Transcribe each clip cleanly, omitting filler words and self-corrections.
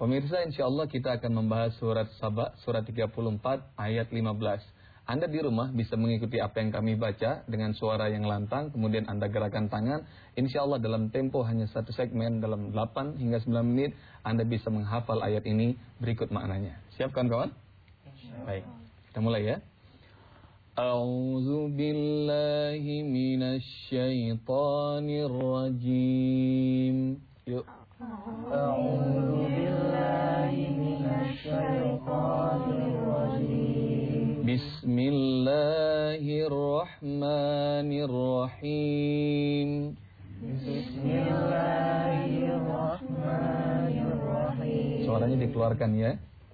Pemirsa, insyaallah kita akan membahas surat Saba, surat 34 ayat 15. Anda di rumah bisa mengikuti apa yang kami baca dengan suara yang lantang, kemudian Anda gerakan tangan. Insyaallah dalam tempo hanya 1 segmen, dalam 8 hingga 9 menit Anda bisa menghafal ayat ini berikut maknanya. Siap kawan-kawan? Baik, kita mulai ya. A'udzu billahi minasy syaithanir rajim. Yuk. A'udzu billahi minasy syaithanir rajim. Bismillahirrahmanirrahim. Bismillahirrahmanirrahim. Suaranya dikeluarkan ya.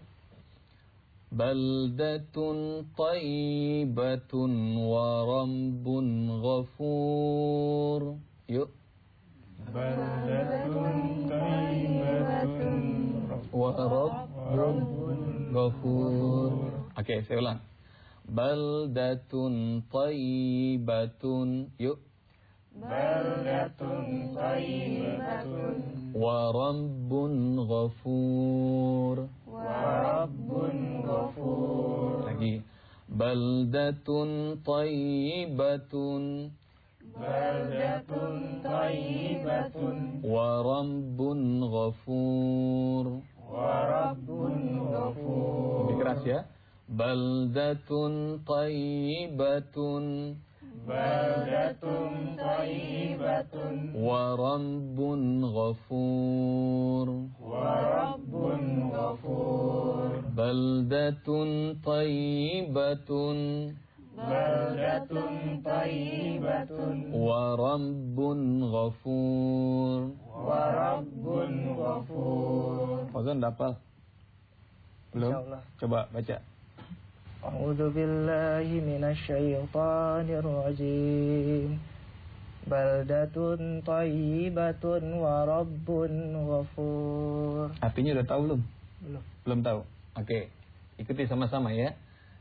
Baldatun thayyibatun wa rabbun ghafur. Yuk. Baldatun thayyibatun Wa rabbun ghafur. Oke, saya ulang. Baldatun thayyibatun. Yuk. Baldatun thayyibatun Wa rabbun ghafur. wa rabbun ghafur. Lagi. Baldatun thayyibatun Baldatun thayyibatun wa rabbun ghafur. wa rabbun ghafur. Lebih keras ya. Baldatun thayyibatun Baldatun thayyibatun wa rabbun ghafur. wa rabbun ghafur. Baldatun thayyibatun Baldatun thayyibatun wa rabbun ghafur. wa rabbun ghafur. Fazan dapat? Belum? Insyaallah. Coba baca. A'udzu billahi minasy syaithanir rajim. Baldatun thayyibatun wa rabbun ghafur. Artinya udah tahu belum? Belum. Belum tahu. Oke. Ikuti sama-sama ya.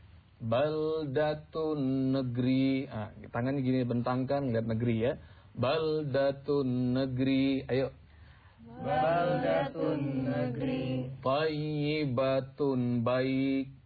Baldatun negeri. Tangannya gini bentangkan, lihat negeri ya. Baldatun negeri. Ayo. Baldatun negeri. Thayyibatun baik.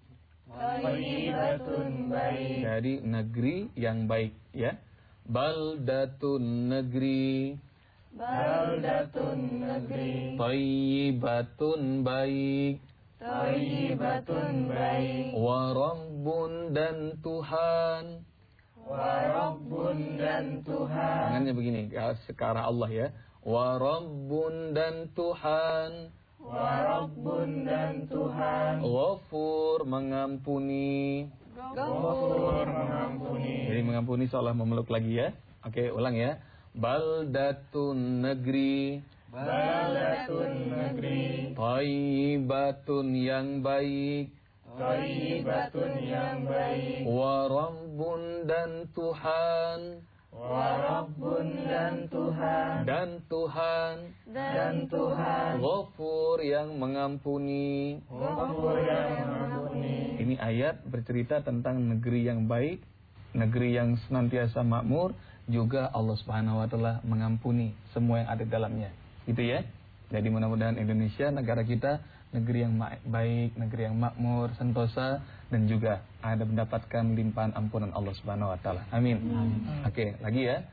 Thayyibatun baik. Jadi negeri yang baik ya. Baldatun negeri. Baldatun negeri. Thayyibatun baik. Thayyibatun baik. Wa rabbun dan Tuhan. Wa rabbun dan Tuhan. Tangannya begini ke arah Allah ya. Wa rabbun dan Tuhan. Wa rabbun dan Tuhan. Ghafur mengampuni. Ghafur mengampuni. Jadi mengampuni seolah memeluk lagi ya. Oke, ulang ya. Baldatun negeri. Baldatun negeri. Thayyibatun yang baik. Thayyibatun yang baik. Wa rabbun dan Tuhan. Wa rabbun dan Tuhan. Dan Tuhan. Dan Tuhan. Ghafur yang mengampuni. Ghafur yang mengampuni. Ini ayat bercerita tentang negeri yang baik, negeri yang senantiasa makmur, juga Allah Subhanahu wa taala mengampuni semua yang ada di dalamnya. Gitu ya. Jadi mudah-mudahan Indonesia, negara kita, negeri yang baik, negeri yang makmur, sentosa, dan juga ada mendapatkan limpahan ampunan Allah Subhanahu wa taala. Amin. Oke, lagi ya.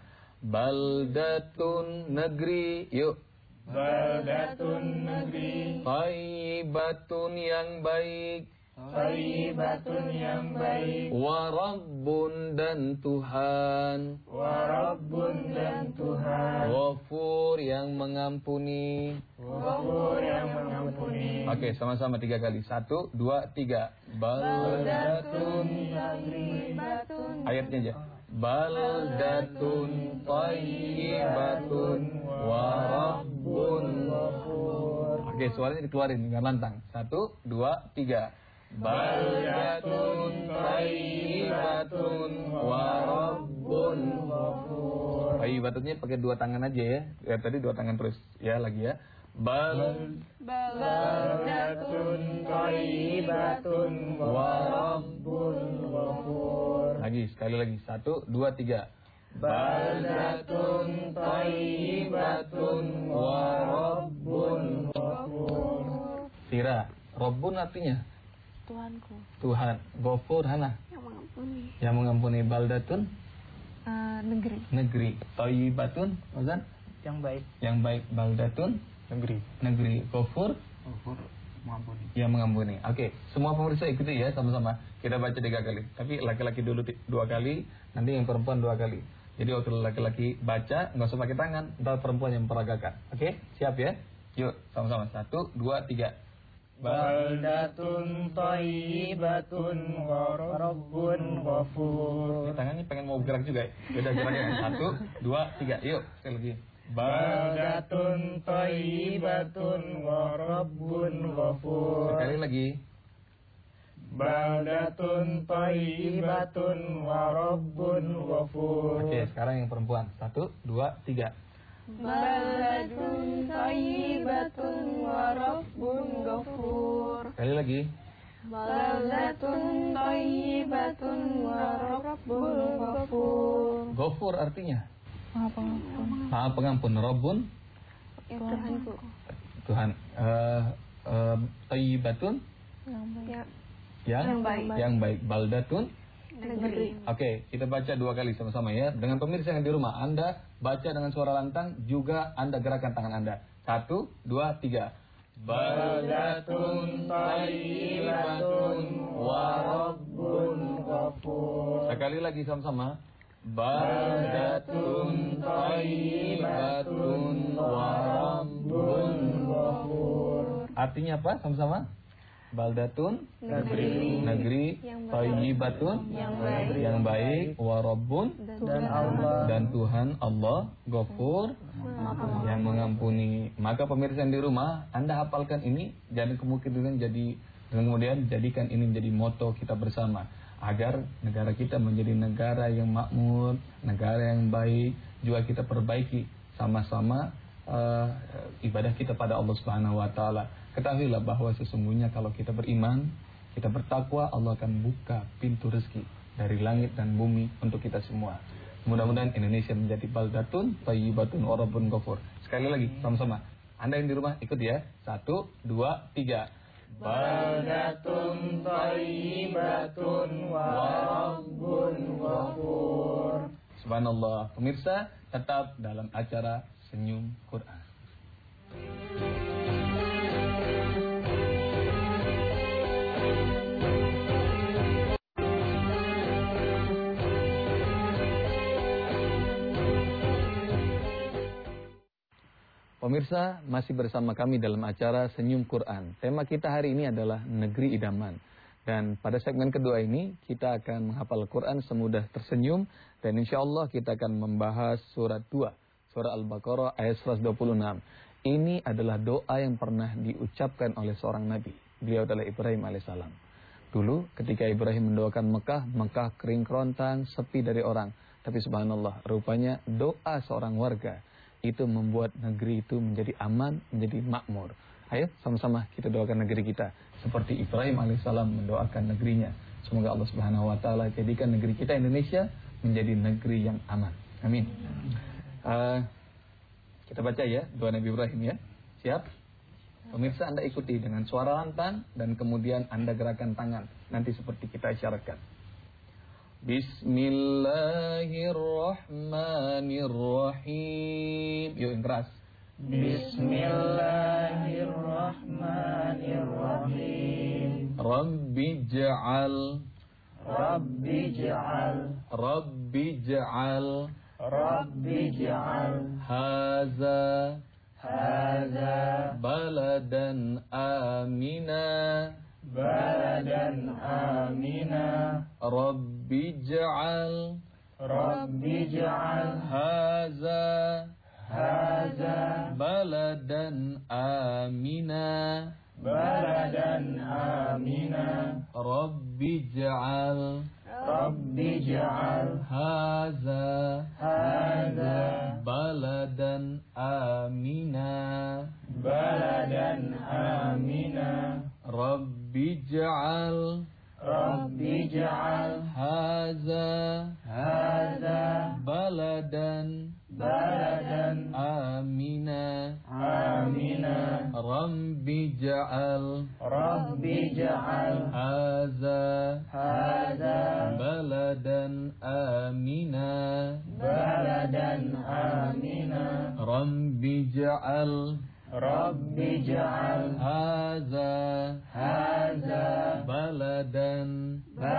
Baldatun negeri. Yuk. Baldatun negeri. Thayyibatun yang baik. Thayyibatun yang baik. Wa rabbun dan Tuhan. Wa rabbun dan Tuhan. Ghafur yang mengampuni. Ghafur yang mengampuni. Oke, sama-sama 3 kali. 1, 2, 3. Baldatun. Ayatnya aja. Baldatun thayyibatun wa rabbun ghafur. Oke, suaranya dikeluarin dengan lantang. 1, 2, 3. Baldatun thayyibatun wa rabbun ghafur. Thayyibatunnya pakai 2 tangan aja ya. Ya tadi 2 tangan terus. Ya lagi ya. Baldatun thayyibatun wa rabbun ghafur. Lagi, sekali lagi. 1, 2, 3. Baldatun thayyibatun wa rabbun ghafur. Ya, Rabbun artinya Tuhanku. Tuhan. Ghafur, Hana, Yang mengampuni. yang mengampuni. Baldatun, Negeri. negeri. Thayyibatun, Ozan, Yang baik. yang baik. Baldatun, Negeri. negeri. Ghafur, Ghafur, mengampuni. yang mengampuni. Oke, semua pemirsa ikuti ya sama-sama. Kita baca 3 kali. Tapi laki-laki dulu 2 kali, nanti yang perempuan 2 kali. Jadi waktu laki-laki baca nggak usah pakai tangan, ntar perempuan yang peragakan. Oke, siap ya? Yuk, sama-sama. 1, 2, 3. Baldatun thayyibatun wa rabbun ghafur. Ini tangannya pengen mau gerak juga ya? Beda geraknya. 1, 2, 3. Yuk, sekali lagi. Baldatun thayyibatun wa rabbun ghafur. Sekali lagi. Baldatun thayyibatun wa rabbun ghafur. Oke, sekarang yang perempuan. 1, 2, 3. Baldatun thayyibatun wa rabbun ghafur. Sekali lagi. Baldatun thayyibatun wa rabbun ghafur. Ghafur artinya Maha Pengampun. Maha Pengampun. Rabbun, Tuhanku. Tuhan. Thayyibatun, Yang baik. yang baik. yang baik. Baldatun. Negeri. Oke, kita baca 2 kali sama-sama ya. Dengan pemirsa yang di rumah, Anda baca dengan suara lantang, juga Anda gerakan tangan Anda. 1, 2, 3. Baldatun thayyibatun wa rabbun ghafur. Sekali lagi sama-sama. Baldatun thayyibatun wa rabbun ghafur. Artinya apa sama-sama? Baldatun, negeri, thayyibatun, yang baik, wa rabbun, Dan Allah, dan Tuhan Allah, Ghafur, yang mengampuni. Maka pemirsa yang di rumah, Anda hafalkan ini, jangan kemudian jadikan ini menjadi moto kita bersama, agar negara kita menjadi negara yang makmur, negara yang baik. Juga kita perbaiki sama-sama ibadah kita pada Allah Subhanahu wa taala. Ketahuilah bahwa sesungguhnya kalau kita beriman, kita bertakwa, Allah akan buka pintu rezeki dari langit dan bumi untuk kita semua. Mudah-mudahan Indonesia menjadi baldatun thayyibatun wa rabbun ghafur. Sekali lagi sama-sama. Anda yang di rumah ikut ya. 1, 2, 3. baldatun thayyibatun wa rabbun ghafur. Subhanallah. Pemirsa, tetap dalam acara Senyum Quran. Pemirsa, masih bersama kami dalam acara Senyum Quran. Tema kita hari ini adalah Negeri Idaman. Dan pada segmen kedua ini, kita akan menghafal Quran semudah tersenyum. Dan insya Allah kita akan membahas surat 2, surah Al-Baqarah ayat 126. Ini adalah doa yang pernah diucapkan oleh seorang Nabi. Beliau adalah Ibrahim alaihissalam. Dulu ketika Ibrahim mendoakan Mekah, Mekah kering kerontang, sepi dari orang. Tapi subhanallah, rupanya doa seorang warga itu membuat negeri itu menjadi aman, menjadi makmur. Ayo sama-sama kita doakan negeri kita seperti Ibrahim alaihissalam mendoakan negerinya. Semoga Allah Subhanahu wa taala jadikan negeri kita Indonesia menjadi negeri yang aman. Amin. Kita baca ya doa Nabi Ibrahim ya. Siap? Pemirsa, Anda ikuti dengan suara lantang dan kemudian Anda gerakan tangan nanti seperti kita isyaratkan. Bismillahirrahmanirrahim. Yuk yang keras. Bismillahirrahmanirrahim. Rabbi ja'al haza baladan amina. Rabbi ja'al haza baladan amina. Rabbi ja'al haza baladan amina. Rabbi ja'al haza baladan amina. Rabbi ja'al hadza baladan amina. Rabbi ja'al hadza baladan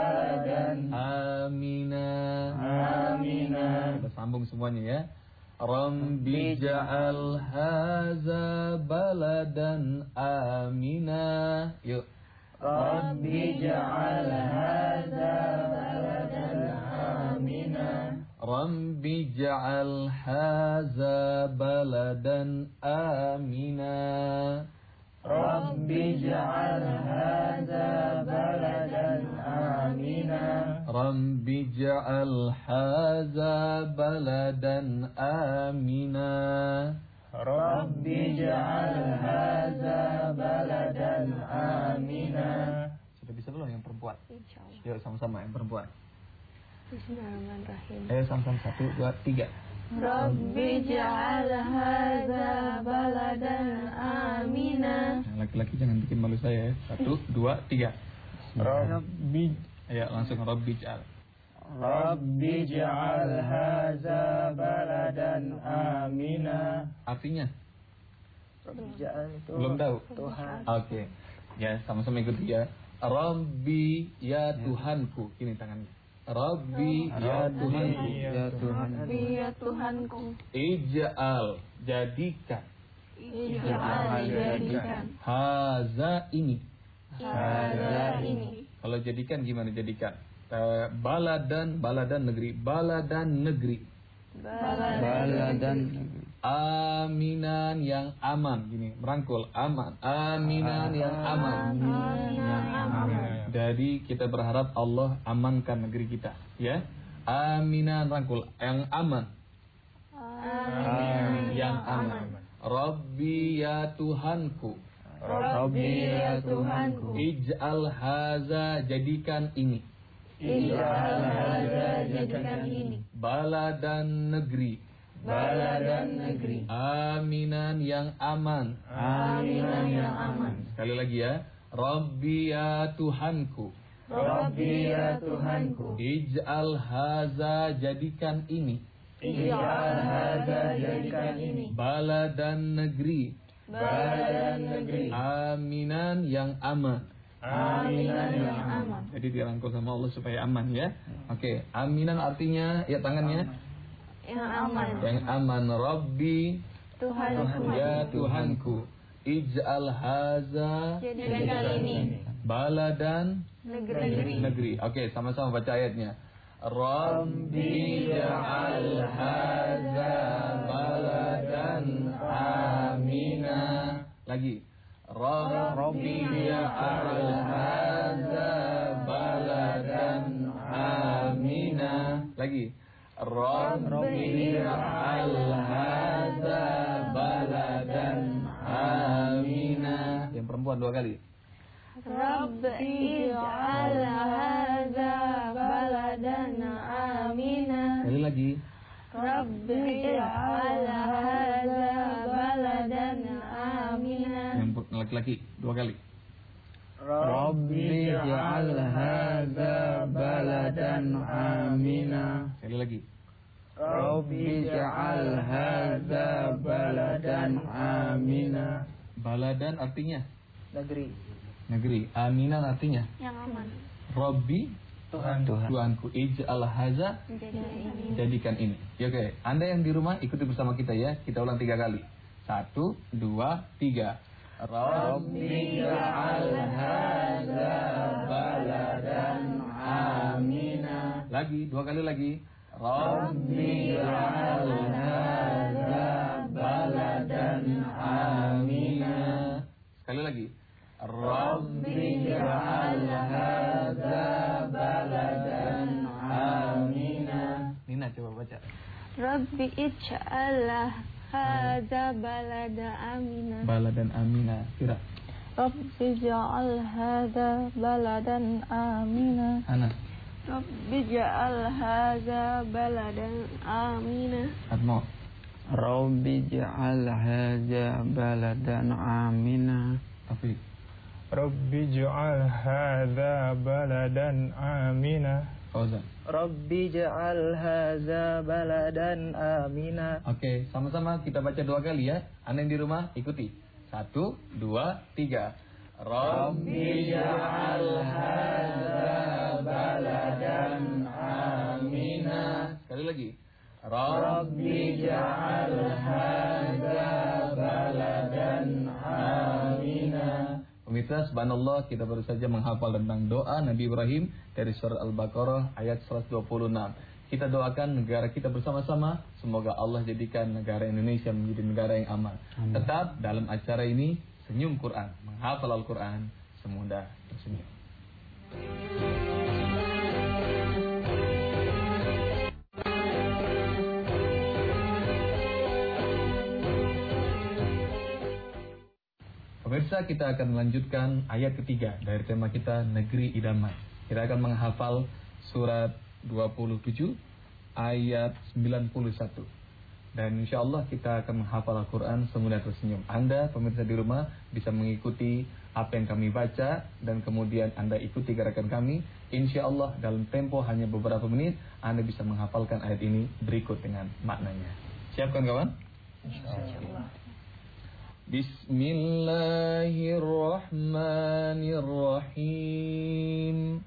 amina. Kita sambung semuanya ya. Rabbi ja'al hadza baladan amina. Yuk. Rabbi ja'al hadza baladan amina. Rabbi ja'al hadza baladan amina. Rabbi ja'al hadza baladan amina. Rabbi ja'al hadza baladan amina. Rabbi ja'al hadza baladan amina. Sudah bisa belum yang perempuan? Insyaallah. Yuk sama-sama yang perempuan. Bismillahirrahmanirrahim. Ayo sama-sama 1, 2, 3. Rabbi ja'al hadza baladan amina. Yang laki-laki jangan bikin malu saya ya. 1, 2, 3. Rabbi Ayo langsung Rabbi ja'al. Rabbi ja'al hadza baladan amina. Artinya? Rabbi ja'al itu Belum tahu? Tuhan. Oke. Ya, sama-sama ikuti ya. Rabbi ya Tuhanku. Ini tangannya. Rabbi ya Tuhanku. Rabbi ya Tuhanku. Ij'al jadikan. Ij'al jadikan. Haza ini. Hadza ini. Kalau jadikan gimana jadikan? Baladan negeri. Baladan negeri. Baladan. Aminan yang aman. Gini, merangkul aman. Aminan yang aman. Yang aman. Jadi kita berharap Allah amankan negeri kita, ya. Aminan rangkul yang aman. Yang aman. Rabbi ya Tuhanku. Rabbi ya Tuhanku. Ij'al haza jadikan ini. Ij'al hadza jadikan ini. Baladan negeri. Aminan yang aman. Aminan yang aman. Sekali lagi ya. Rabbi ya Tuhanku. Rabbi ya Tuhanku. Ij'al haza jadikan ini. Ij'al hadza jadikan ini. Baladan negeri. Aminan yang aman. Aminan yang aman. Jadi dirangkul sama Allah supaya aman ya. Oke, aminan artinya ya tangannya Yang aman. yang aman. Rabbi Tuhanku. ya Tuhanku. Ij'al haza Jadikan ini. baladan Negeri. negeri. Oke, sama-sama baca ayatnya. Rabbi ja'al haza baladan amina. Lagi. Rabbi ja'al haza baladan amina. Lagi. Rabbi ja'al haza baladan amina. Yang perempuan 2 kali. Rabbi ij'al hadza baladan amina. Sekali lagi. Rabbi ij'al hadza baladan amina. Yang laki-laki 2 kali. Rabbi ja'al hadza baladan amina. Sekali lagi. Rabbi ja'al hadza baladan amina. Baladan artinya Negeri. Aminan artinya Yang aman. Rabbi Tuhan. Tuhanku. Ij'al haza jadikan ini. Ya, oke. Anda yang di rumah ikuti bersama kita ya. Kita ulang 3 kali. 1, 2, 3. Rabbi ja'al hadza baladan amina. Lagi 2 kali lagi. Rabbi ja'al hadza baladan amina. Sekali lagi. Rabbi ja'al hadza baladan amina. Nina coba baca. Rabbi ij'al hadza balada amina. Baladan amina. Kira. Rabbi ij'al hadza baladan amina. Ana. Rabbi ij'al hadza baladan amina. Atmo. Rabbi ja'al hadza baladan amina. Afiq. Rabbi ij'al hadza baladan amina. Fauzan. Rabbi ij'al hadza baladan amina. Oke, sama-sama kita baca 2 kali ya. Anda yang di rumah ikuti. 1, 2, 3. Rabbi ij'al hadza baladan amina. Sekali lagi. Rabbi ij'al hadza baladan amina. Pemirsa, subhanallah, kita baru saja menghafal tentang doa Nabi Ibrahim dari surat Al-Baqarah ayat 126. Kita doakan negara kita bersama-sama, semoga Allah jadikan negara Indonesia menjadi negara yang aman. Tetap dalam acara ini senyum Quran, menghafal Al-Quran semudah tersenyum. Pemirsa, kita akan melanjutkan ayat ketiga dari tema kita Negeri Idaman. Kita akan menghafal surat 27 ayat 91. Dan insya Allah kita akan menghafal Al-Quran semudah tersenyum. Anda pemirsa di rumah bisa mengikuti apa yang kami baca dan kemudian Anda ikuti gerakan kami. Insya Allah dalam tempo hanya beberapa menit Anda bisa menghafalkan ayat ini berikut dengan maknanya. Siapkan kawan? Insya Allah. Bismillahirrahmanirrahim.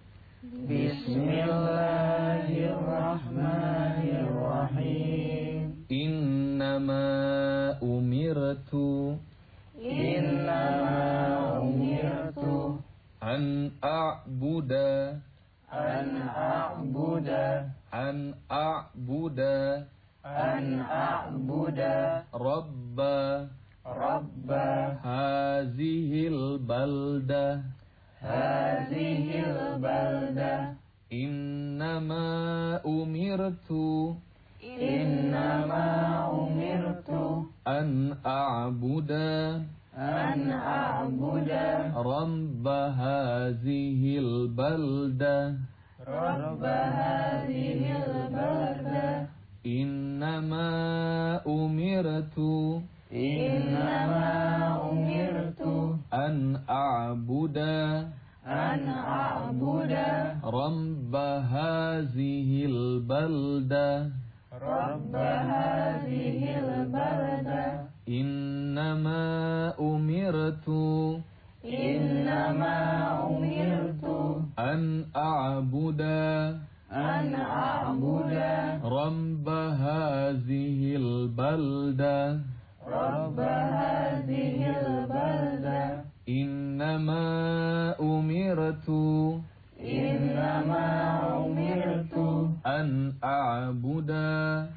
Bismillahirrahmanirrahim. Innama umirtu an a'buda Rabba hazihil baldah Innama umirtu an a'buda Rabba hazihil baldah Innama umirtu an a'buda Rabba hazihil baldah Innama umirtu an a'buda Rabba hazihil baldah Innama umirtu an a'buda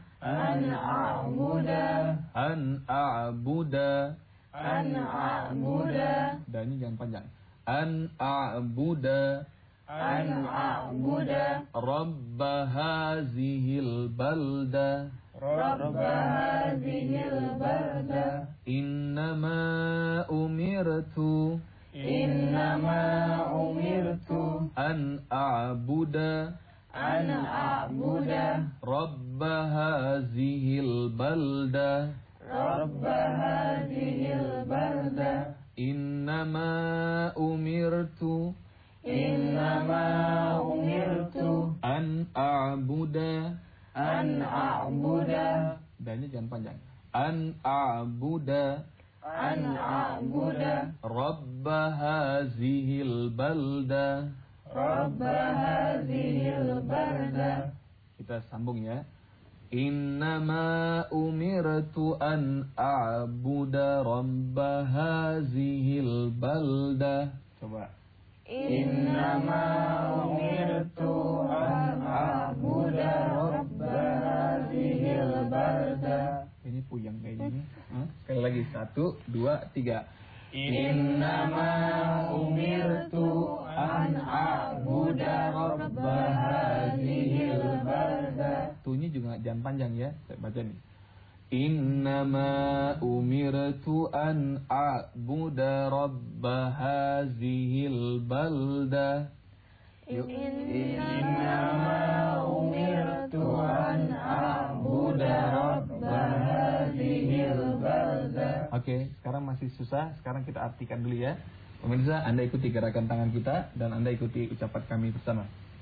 Dan jangan panjang. An a'buda Rabba hazihil baldah Innama umirtu an a'buda Rabba hazihil baldah Innama umirtu an a'buda Dan jangan panjang. An a'buda Rabba hazihil baldah Kita sambung ya. Innama umirtu an a'buda Rabba hazihil baldah. Coba. Innama umirtu an a'buda Rabba hazihil baldah. Ini puyang kayaknya. Sekali lagi. 1, 2, 3. Innama umirtu an a'buda Rabba hazihil baldah. Tuhnya juga jangan panjang ya. Saya baca nih. Innama umirtu an a'buda Rabba hazihil baldah. Innama umirtu an a'buda Rabba hazihil baldah. Oke, sekarang masih susah. Sekarang kita artikan dulu ya. Pemirsa, Anda ikuti gerakan tangan kita dan Anda ikuti ucapan kami bersama.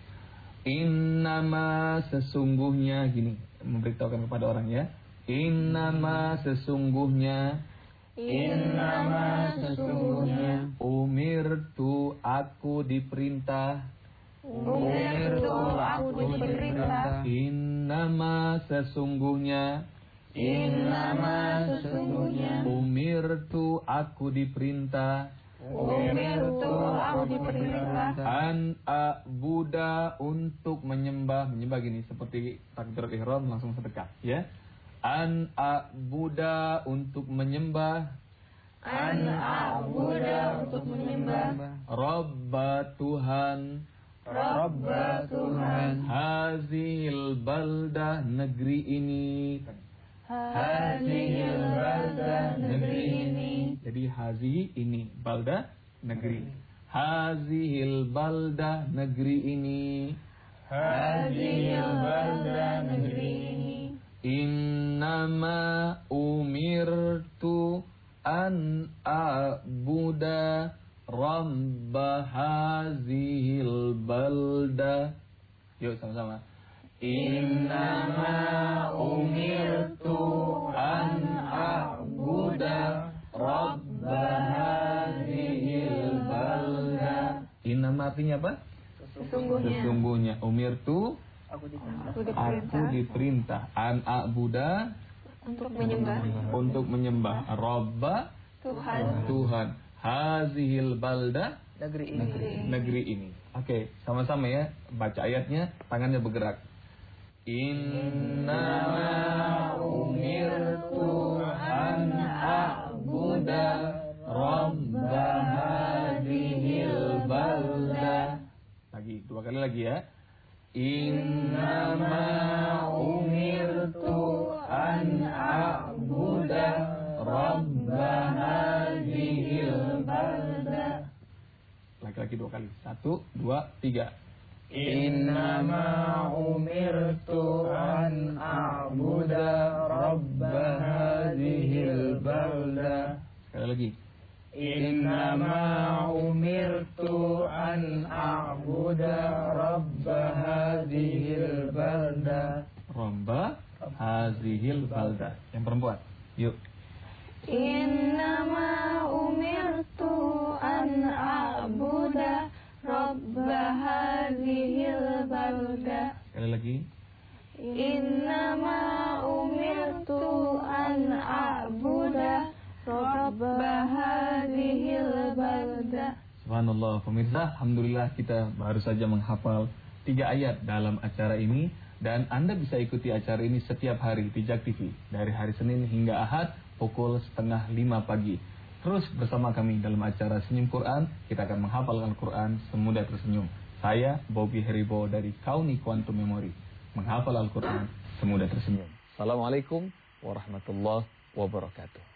Innama sesungguhnya, gini, memberitahukan kepada orang ya. Innama sesungguhnya, Innama sesungguhnya, umirtu aku diperintah. Umirtu aku diperintah. Innama sesungguhnya, Innama sesungguhnya, umirtu aku diperintah. Umirtu aku diperintah. An a'buda untuk menyembah. Menyembah gini, seperti takbiratul ihram langsung sedekah ya. An a'buda untuk menyembah. an a'buda untuk menyembah, Rabba Tuhan. Rabba Tuhan, Hazihil baldah negeri ini. Hazihil baldah negeri ini, Jadi hazihi ini, baldah negeri. Hazihil baldah negeri ini. Hazihil baldah negeri ini, Innama umirtu an a'buda Rabba hazihil balda. Yuk sama-sama. Innama umirtu an a'buda Rabba hazihil balda. Innama artinya apa? Sesungguhnya. Umirtu Aku aku diperintah an a'buda untuk menyembah untuk menyembah Rabba Tuhan hazihil balda negeri ini. Oke, sama-sama ya. Baca ayatnya, tangannya bergerak. Innama umirtu an a'buda Rabba hadhil balda. Lagi, dua kali lagi ya. Innama umirtu an a'buda Rabba hadhil balda. Lagi-lagi dua kali. 1, 2, 3. Innama umirtu an a'buda Rabba hadhil balda. Sekali lagi. Innama umirtu an a'buda Rabba hadhil balda. Rabba hazihil balda. Yang perempuan. Yuk. Innama umirtu an a'buda Rabba hadhil balda. Sekali lagi. Innama umirtu an a'buda Rabba hadhil balda. Subhanallah, pemirsa, alhamdulillah kita baru saja menghafal 3 ayat dalam acara ini. Dan Anda bisa ikuti acara ini setiap hari di Jak TV dari hari Senin hingga Ahad pukul 4:30 pagi. Terus bersama kami dalam acara Senyum Quran, kita akan menghafal Al-Quran semudah tersenyum. Saya Bobby Heribo dari Kauni Quantum Memory, menghafal Al-Quran semudah tersenyum. Assalamualaikum warahmatullahi wabarakatuh.